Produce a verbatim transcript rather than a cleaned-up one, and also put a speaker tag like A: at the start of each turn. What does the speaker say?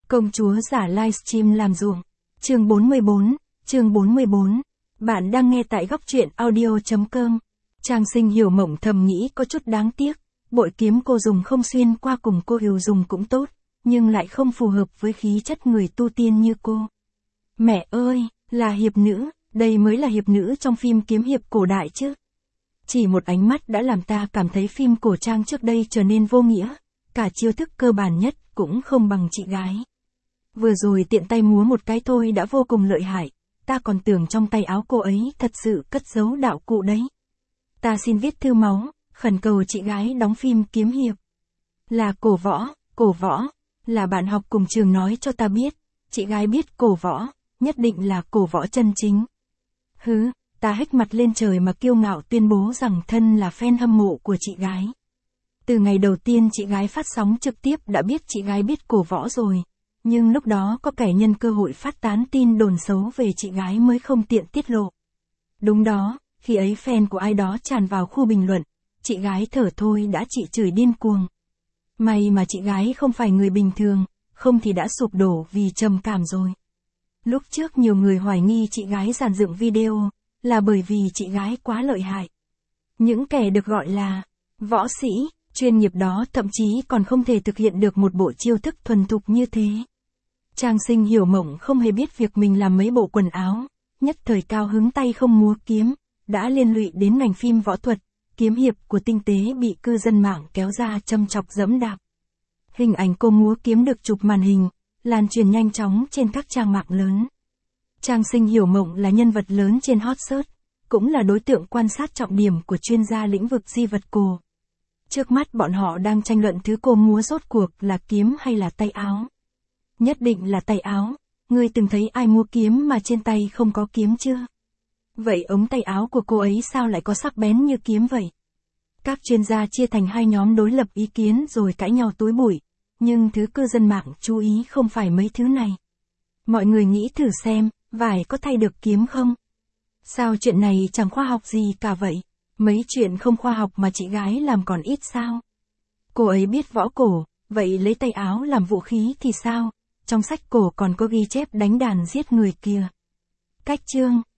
A: Công chúa giả livestream làm ruộng. Chương bốn mươi bốn, chương bốn mươi bốn. Bạn đang nghe tại góc truyện audio.com. Trang Sinh Hiểu Mộng thầm nghĩ có chút đáng tiếc, bội kiếm cô dùng không xuyên qua cùng cô Hiểu dùng cũng tốt, nhưng lại không phù hợp với khí chất người tu tiên như cô. Mẹ ơi, là hiệp nữ, đây mới là hiệp nữ trong phim kiếm hiệp cổ đại chứ. Chỉ một ánh mắt đã làm ta cảm thấy phim cổ trang trước đây trở nên vô nghĩa, cả chiêu thức cơ bản nhất cũng không bằng chị gái. Vừa rồi tiện tay múa một cái thôi đã vô cùng lợi hại, ta còn tưởng trong tay áo cô ấy thật sự cất giấu đạo cụ đấy. Ta xin viết thư máu, khẩn cầu chị gái đóng phim kiếm hiệp. Là cổ võ, cổ võ, là bạn học cùng trường nói cho ta biết, chị gái biết cổ võ, nhất định là cổ võ chân chính. Hứ, ta hếch mặt lên trời mà kiêu ngạo tuyên bố rằng thân là fan hâm mộ của chị gái. Từ ngày đầu tiên chị gái phát sóng trực tiếp đã biết chị gái biết cổ võ rồi, nhưng lúc đó có kẻ nhân cơ hội phát tán tin đồn xấu về chị gái mới không tiện tiết lộ. Đúng đó, khi ấy fan của ai đó tràn vào khu bình luận, chị gái thở thôi đã chị chửi điên cuồng. May mà chị gái không phải người bình thường, không thì đã sụp đổ vì trầm cảm rồi. Lúc trước nhiều người hoài nghi chị gái dàn dựng video, là bởi vì chị gái quá lợi hại. Những kẻ được gọi là võ sĩ, chuyên nghiệp đó thậm chí còn không thể thực hiện được một bộ chiêu thức thuần thục như thế. Trang Sinh Hiểu Mộng không hề biết việc mình làm mấy bộ quần áo, nhất thời cao hứng tay không múa kiếm, đã liên lụy đến ngành phim võ thuật, kiếm hiệp của tinh tế bị cư dân mạng kéo ra châm chọc giẫm đạp. Hình ảnh cô múa kiếm được chụp màn hình, lan truyền nhanh chóng trên các trang mạng lớn. Trang Sinh Hiểu Mộng là nhân vật lớn trên hot search, cũng là đối tượng quan sát trọng điểm của chuyên gia lĩnh vực di vật cổ. Trước mắt bọn họ đang tranh luận thứ cô múa rốt cuộc là kiếm hay là tay áo. Nhất định là tay áo, ngươi từng thấy ai múa kiếm mà trên tay không có kiếm chưa? Vậy ống tay áo của cô ấy sao lại có sắc bén như kiếm vậy? Các chuyên gia chia thành hai nhóm đối lập ý kiến rồi cãi nhau túi bụi, nhưng thứ cư dân mạng chú ý không phải mấy thứ này. Mọi người nghĩ thử xem, vải có thay được kiếm không? Sao chuyện này chẳng khoa học gì cả vậy? Mấy chuyện không khoa học mà chị gái làm còn ít sao? Cô ấy biết võ cổ, vậy lấy tay áo làm vũ khí thì sao? Trong sách cổ còn có ghi chép đánh đàn giết người kìa. Cách chương